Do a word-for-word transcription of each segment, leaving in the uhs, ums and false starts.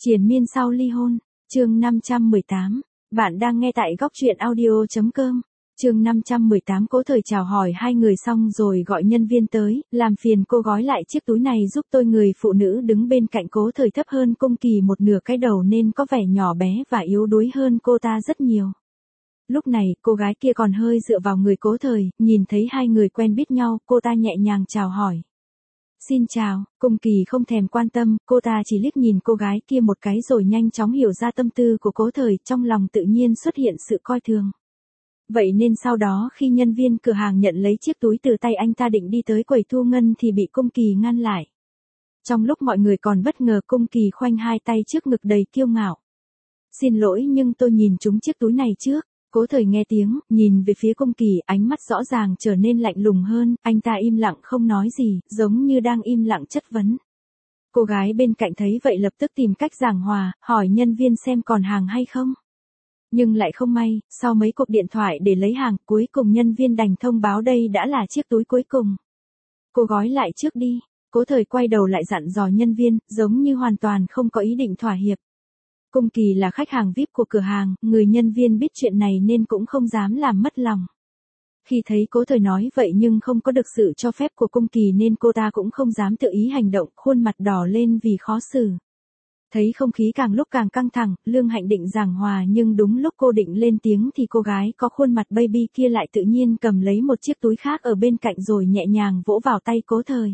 Triền miên sau ly hôn, chương năm trăm mười tám. Bạn đang nghe tại góc truyện audio.com. Chương năm trăm mười tám. Cố Thời chào hỏi hai người xong rồi gọi nhân viên tới, làm phiền cô gói lại chiếc túi này giúp tôi. Người phụ nữ đứng bên cạnh Cố Thời thấp hơn Cung Kỳ một nửa cái đầu nên có vẻ nhỏ bé và yếu đuối hơn cô ta rất nhiều. Lúc này, cô gái kia còn hơi dựa vào người Cố Thời, nhìn thấy hai người quen biết nhau, cô ta nhẹ nhàng chào hỏi. Xin chào, Cung Kỳ không thèm quan tâm, cô ta chỉ liếc nhìn cô gái kia một cái rồi nhanh chóng hiểu ra tâm tư của Cố Thời, trong lòng tự nhiên xuất hiện sự coi thường. Vậy nên sau đó khi nhân viên cửa hàng nhận lấy chiếc túi từ tay anh ta định đi tới quầy thu ngân thì bị Cung Kỳ ngăn lại. Trong lúc mọi người còn bất ngờ, Cung Kỳ khoanh hai tay trước ngực đầy kiêu ngạo. Xin lỗi nhưng tôi nhìn trúng chiếc túi này trước. Cố Thời nghe tiếng, nhìn về phía Cung Kỳ, ánh mắt rõ ràng trở nên lạnh lùng hơn, anh ta im lặng không nói gì, giống như đang im lặng chất vấn. Cô gái bên cạnh thấy vậy lập tức tìm cách giảng hòa, hỏi nhân viên xem còn hàng hay không. Nhưng lại không may, sau mấy cuộc điện thoại để lấy hàng, cuối cùng nhân viên đành thông báo đây đã là chiếc túi cuối cùng. Cô gói lại trước đi. Cố Thời quay đầu lại dặn dò nhân viên, giống như hoàn toàn không có ý định thỏa hiệp. Cung Kỳ là khách hàng vi ai pi của cửa hàng, người nhân viên biết chuyện này nên cũng không dám làm mất lòng. Khi thấy Cố Thời nói vậy nhưng không có được sự cho phép của Cung Kỳ nên cô ta cũng không dám tự ý hành động, khuôn mặt đỏ lên vì khó xử. Thấy không khí càng lúc càng căng thẳng, Lương Hạnh định giảng hòa nhưng đúng lúc cô định lên tiếng thì cô gái có khuôn mặt baby kia lại tự nhiên cầm lấy một chiếc túi khác ở bên cạnh rồi nhẹ nhàng vỗ vào tay Cố Thời.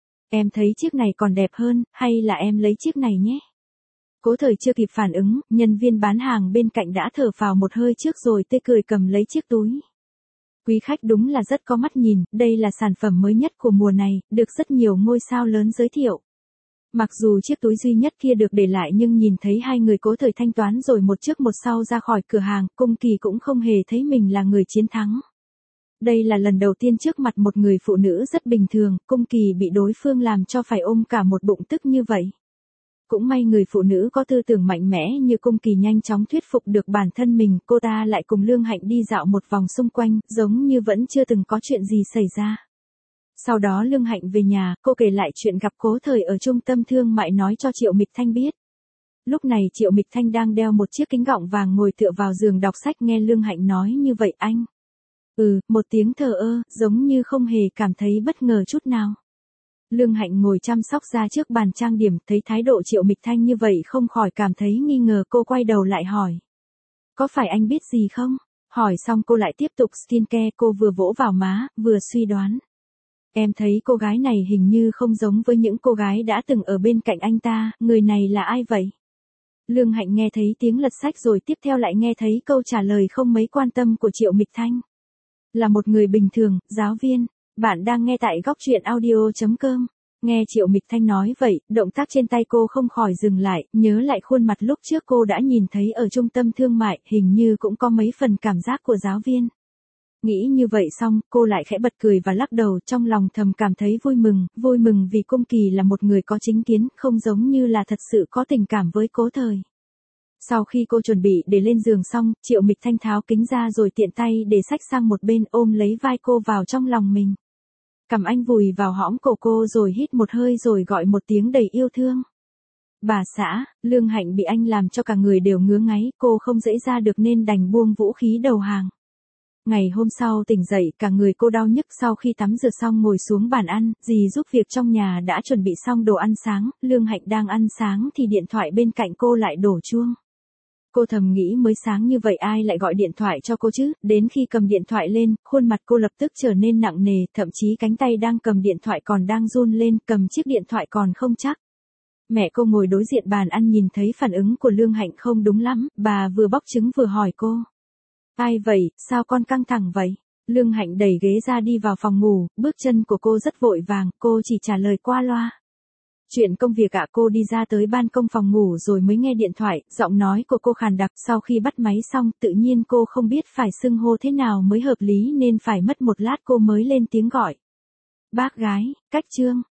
Em thấy chiếc này còn đẹp hơn, hay là em lấy chiếc này nhé? Cố Thời chưa kịp phản ứng, nhân viên bán hàng bên cạnh đã thở phào một hơi trước rồi tươi cười cầm lấy chiếc túi. Quý khách đúng là rất có mắt nhìn, đây là sản phẩm mới nhất của mùa này, được rất nhiều ngôi sao lớn giới thiệu. Mặc dù chiếc túi duy nhất kia được để lại nhưng nhìn thấy hai người Cố Thời thanh toán rồi một trước một sau ra khỏi cửa hàng, Cung Kỳ cũng không hề thấy mình là người chiến thắng. Đây là lần đầu tiên trước mặt một người phụ nữ rất bình thường, Cung Kỳ bị đối phương làm cho phải ôm cả một bụng tức như vậy. Cũng may người phụ nữ có tư tưởng mạnh mẽ như Cung Kỳ nhanh chóng thuyết phục được bản thân mình, cô ta lại cùng Lương Hạnh đi dạo một vòng xung quanh, giống như vẫn chưa từng có chuyện gì xảy ra. Sau đó Lương Hạnh về nhà, cô kể lại chuyện gặp Cố Thời ở trung tâm thương mại nói cho Triệu Mịch Thanh biết. Lúc này Triệu Mịch Thanh đang đeo một chiếc kính gọng vàng ngồi tựa vào giường đọc sách, nghe Lương Hạnh nói như vậy anh. Ừ, một tiếng thờ ơ, giống như không hề cảm thấy bất ngờ chút nào. Lương Hạnh ngồi chăm sóc ra trước bàn trang điểm, thấy thái độ Triệu Mịch Thanh như vậy không khỏi cảm thấy nghi ngờ, cô quay đầu lại hỏi. Có phải anh biết gì không? Hỏi xong cô lại tiếp tục skincare, cô vừa vỗ vào má, vừa suy đoán. Em thấy cô gái này hình như không giống với những cô gái đã từng ở bên cạnh anh ta, người này là ai vậy? Lương Hạnh nghe thấy tiếng lật sách rồi tiếp theo lại nghe thấy câu trả lời không mấy quan tâm của Triệu Mịch Thanh. Là một người bình thường, giáo viên. Bạn đang nghe tại góc truyện audio.com. Nghe Triệu Mịch Thanh nói vậy, động tác trên tay cô không khỏi dừng lại, nhớ lại khuôn mặt lúc trước cô đã nhìn thấy ở trung tâm thương mại, hình như cũng có mấy phần cảm giác của giáo viên. Nghĩ như vậy xong, cô lại khẽ bật cười và lắc đầu, trong lòng thầm cảm thấy vui mừng, vui mừng vì Cung Kỳ là một người có chính kiến, không giống như là thật sự có tình cảm với Cố Thời. Sau khi cô chuẩn bị để lên giường xong, Triệu Mịch Thanh tháo kính ra rồi tiện tay để xách sang một bên, ôm lấy vai cô vào trong lòng mình. Cầm anh vùi vào hõm cổ cô rồi hít một hơi rồi gọi một tiếng đầy yêu thương. Bà xã. Lương Hạnh bị anh làm cho cả người đều ngứa ngáy, cô không dễ ra được nên đành buông vũ khí đầu hàng. Ngày hôm sau tỉnh dậy, cả người cô đau nhức, sau khi tắm rửa xong ngồi xuống bàn ăn, dì giúp việc trong nhà đã chuẩn bị xong đồ ăn sáng, Lương Hạnh đang ăn sáng thì điện thoại bên cạnh cô lại đổ chuông. Cô thầm nghĩ mới sáng như vậy ai lại gọi điện thoại cho cô chứ, đến khi cầm điện thoại lên, khuôn mặt cô lập tức trở nên nặng nề, thậm chí cánh tay đang cầm điện thoại còn đang run lên, cầm chiếc điện thoại còn không chắc. Mẹ cô ngồi đối diện bàn ăn nhìn thấy phản ứng của Lương Hạnh không đúng lắm, bà vừa bóc trứng vừa hỏi cô. Ai vậy, sao con căng thẳng vậy? Lương Hạnh đẩy ghế ra đi vào phòng ngủ, bước chân của cô rất vội vàng, cô chỉ trả lời qua loa. Chuyện công việc ạ. Cô đi ra tới ban công phòng ngủ rồi mới nghe điện thoại, giọng nói của cô khàn đặc, sau khi bắt máy xong tự nhiên cô không biết phải xưng hô thế nào mới hợp lý nên phải mất một lát cô mới lên tiếng gọi. Bác gái, cách Trương.